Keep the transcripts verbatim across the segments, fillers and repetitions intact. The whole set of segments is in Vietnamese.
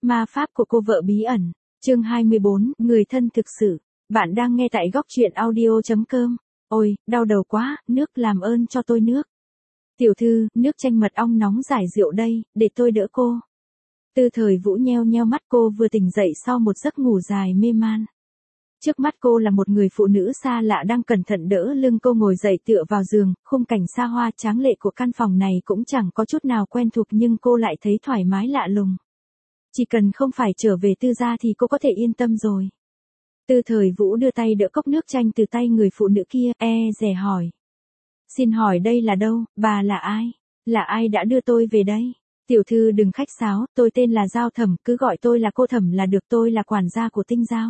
Ma pháp của cô vợ bí ẩn. Chương hai mươi bốn, người thân thực sự. Bạn đang nghe tại góc truyện audio chấm com. Ôi, đau đầu quá, nước làm ơn cho tôi nước. Tiểu thư, nước chanh mật ong nóng giải rượu đây, để tôi đỡ cô. Tư Thời Vũ nheo nheo mắt, cô vừa tỉnh dậy sau một giấc ngủ dài mê man. Trước mắt cô là một người phụ nữ xa lạ đang cẩn thận đỡ lưng cô ngồi dậy tựa vào giường, khung cảnh xa hoa tráng lệ của căn phòng này cũng chẳng có chút nào quen thuộc nhưng cô lại thấy thoải mái lạ lùng. Chỉ cần không phải trở về Tư gia thì cô có thể yên tâm rồi. Tư Thời Vũ đưa tay đỡ cốc nước chanh từ tay người phụ nữ kia, e dè hỏi. Xin hỏi đây là đâu, bà là ai? Là ai đã đưa tôi về đây? Tiểu thư đừng khách sáo, tôi tên là Giao Thẩm, cứ gọi tôi là cô Thẩm là được, tôi là quản gia của Tinh Giao.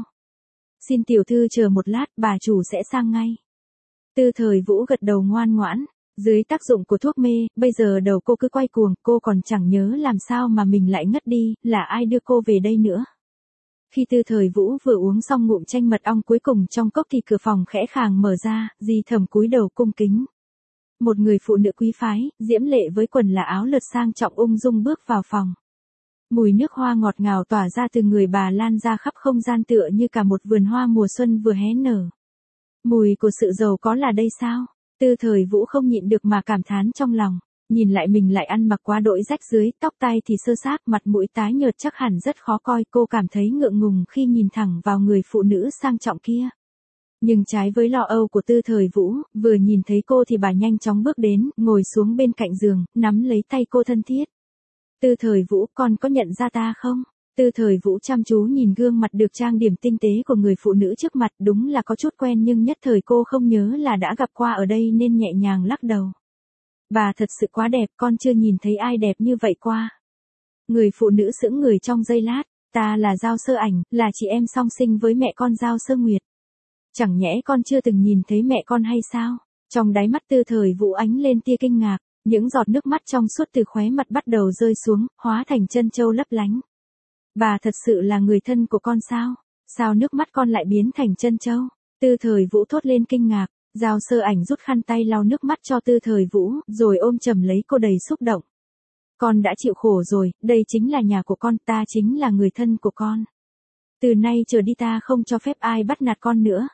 Xin tiểu thư chờ một lát, bà chủ sẽ sang ngay. Tư Thời Vũ gật đầu ngoan ngoãn. Dưới tác dụng của thuốc mê, bây giờ đầu cô cứ quay cuồng, cô còn chẳng nhớ làm sao mà mình lại ngất đi, là ai đưa cô về đây nữa. Khi Tư Thời Vũ vừa uống xong ngụm chanh mật ong cuối cùng trong cốc thì cửa phòng khẽ khàng mở ra, Di Thẩm cúi đầu cung kính. Một người phụ nữ quý phái, diễm lệ với quần là áo lượt sang trọng ung dung bước vào phòng. Mùi nước hoa ngọt ngào tỏa ra từ người bà lan ra khắp không gian tựa như cả một vườn hoa mùa xuân vừa hé nở. Mùi của sự giàu có là đây sao? Tư Thời Vũ không nhịn được mà cảm thán trong lòng, nhìn lại mình lại ăn mặc quá đỗi rách rưới, tóc tai thì sơ xác, mặt mũi tái nhợt chắc hẳn rất khó coi, cô cảm thấy ngượng ngùng khi nhìn thẳng vào người phụ nữ sang trọng kia. Nhưng trái với lo âu của Tư Thời Vũ, vừa nhìn thấy cô thì bà nhanh chóng bước đến, ngồi xuống bên cạnh giường, nắm lấy tay cô thân thiết. Tư Thời Vũ, con có nhận ra ta không? Tư Thời Vũ chăm chú nhìn gương mặt được trang điểm tinh tế của người phụ nữ trước mặt, đúng là có chút quen nhưng nhất thời cô không nhớ là đã gặp qua ở đây nên nhẹ nhàng lắc đầu. Bà thật sự quá đẹp, con chưa nhìn thấy ai đẹp như vậy qua. Người phụ nữ sững người trong giây lát, ta là Giao Sơ Ảnh, là chị em song sinh với mẹ con Giao Sơ Nguyệt. Chẳng nhẽ con chưa từng nhìn thấy mẹ con hay sao? Trong đáy mắt Tư Thời Vũ ánh lên tia kinh ngạc, những giọt nước mắt trong suốt từ khóe mặt bắt đầu rơi xuống, hóa thành chân châu lấp lánh. Bà thật sự là người thân của con sao? Sao nước mắt con lại biến thành chân châu? Tư Thời Vũ thốt lên kinh ngạc, Giao Sơ Ảnh rút khăn tay lau nước mắt cho Tư Thời Vũ, rồi ôm chầm lấy cô đầy xúc động. Con đã chịu khổ rồi, đây chính là nhà của con, ta chính là người thân của con. Từ nay trở đi ta không cho phép ai bắt nạt con nữa.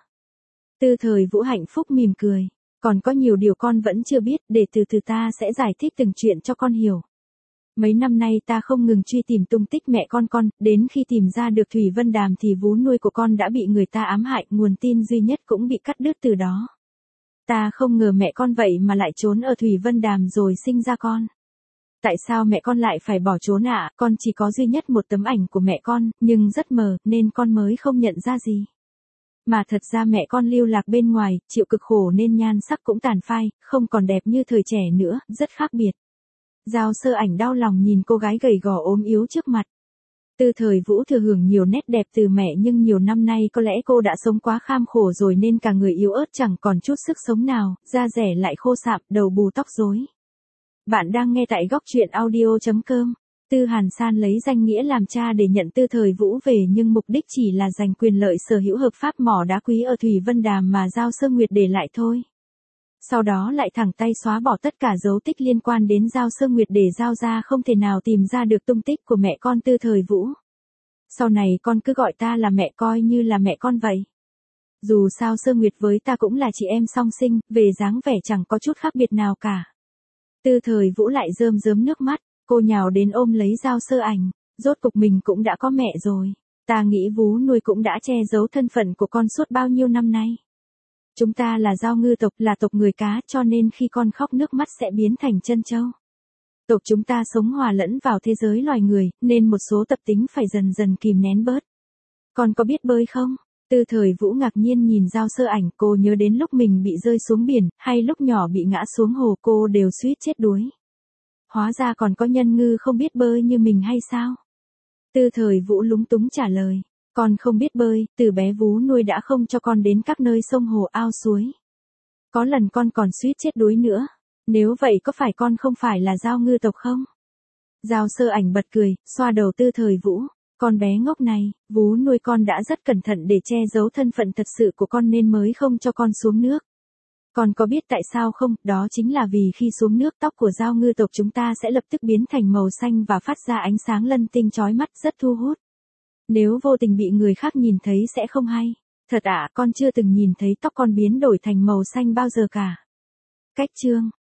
Tư Thời Vũ hạnh phúc mỉm cười, còn có nhiều điều con vẫn chưa biết, để từ từ ta sẽ giải thích từng chuyện cho con hiểu. Mấy năm nay ta không ngừng truy tìm tung tích mẹ con con, đến khi tìm ra được Thủy Vân Đàm thì vú nuôi của con đã bị người ta ám hại, nguồn tin duy nhất cũng bị cắt đứt từ đó. Ta không ngờ mẹ con vậy mà lại trốn ở Thủy Vân Đàm rồi sinh ra con. Tại sao mẹ con lại phải bỏ trốn ạ? À? Con chỉ có duy nhất một tấm ảnh của mẹ con, nhưng rất mờ, nên con mới không nhận ra gì. Mà thật ra mẹ con lưu lạc bên ngoài, chịu cực khổ nên nhan sắc cũng tàn phai, không còn đẹp như thời trẻ nữa, rất khác biệt. Giao Sơ Ảnh đau lòng nhìn cô gái gầy gò ốm yếu trước mặt. Tư Thời Vũ thừa hưởng nhiều nét đẹp từ mẹ nhưng nhiều năm nay có lẽ cô đã sống quá kham khổ rồi nên cả người yếu ớt chẳng còn chút sức sống nào, da rẻ lại khô sạm, đầu bù tóc rối. Bạn đang nghe tại góc truyện audio chấm com. Tư Hàn San lấy danh nghĩa làm cha để nhận Tư Thời Vũ về nhưng mục đích chỉ là giành quyền lợi sở hữu hợp pháp mỏ đá quý ở Thủy Vân Đàm mà Giao Sơ Nguyệt để lại thôi. Sau đó lại thẳng tay xóa bỏ tất cả dấu tích liên quan đến Giao Sơ Nguyệt để Giao gia không thể nào tìm ra được tung tích của mẹ con Tư Thời Vũ. Sau này con cứ gọi ta là mẹ, coi như là mẹ con vậy. Dù sao Sơ Nguyệt với ta cũng là chị em song sinh, về dáng vẻ chẳng có chút khác biệt nào cả. Tư Thời Vũ lại rơm rớm nước mắt, cô nhào đến ôm lấy Giao Sơ Ảnh, rốt cục mình cũng đã có mẹ rồi. Ta nghĩ vú nuôi cũng đã che giấu thân phận của con suốt bao nhiêu năm nay. Chúng ta là Giao ngư tộc, là tộc người cá, cho nên khi con khóc nước mắt sẽ biến thành chân châu. Tộc chúng ta sống hòa lẫn vào thế giới loài người, nên một số tập tính phải dần dần kìm nén bớt. Con có biết bơi không? Tư Thời Vũ ngạc nhiên nhìn Giao Sơ Ảnh, cô nhớ đến lúc mình bị rơi xuống biển, hay lúc nhỏ bị ngã xuống hồ cô đều suýt chết đuối. Hóa ra còn có nhân ngư không biết bơi như mình hay sao? Tư Thời Vũ lúng túng trả lời. Con không biết bơi, từ bé vú nuôi đã không cho con đến các nơi sông hồ ao suối. Có lần con còn suýt chết đuối nữa. Nếu vậy có phải con không phải là Giao ngư tộc không? Giao Sơ Ảnh bật cười, xoa đầu Tư Thời Vũ. Con bé ngốc này, vú nuôi con đã rất cẩn thận để che giấu thân phận thật sự của con nên mới không cho con xuống nước. Con có biết tại sao không? Đó chính là vì khi xuống nước tóc của giao ngư tộc chúng ta sẽ lập tức biến thành màu xanh và phát ra ánh sáng lân tinh chói mắt rất thu hút. Nếu vô tình bị người khác nhìn thấy sẽ không hay. Thật ạ, con chưa từng nhìn thấy tóc con biến đổi thành màu xanh bao giờ cả. Cách chương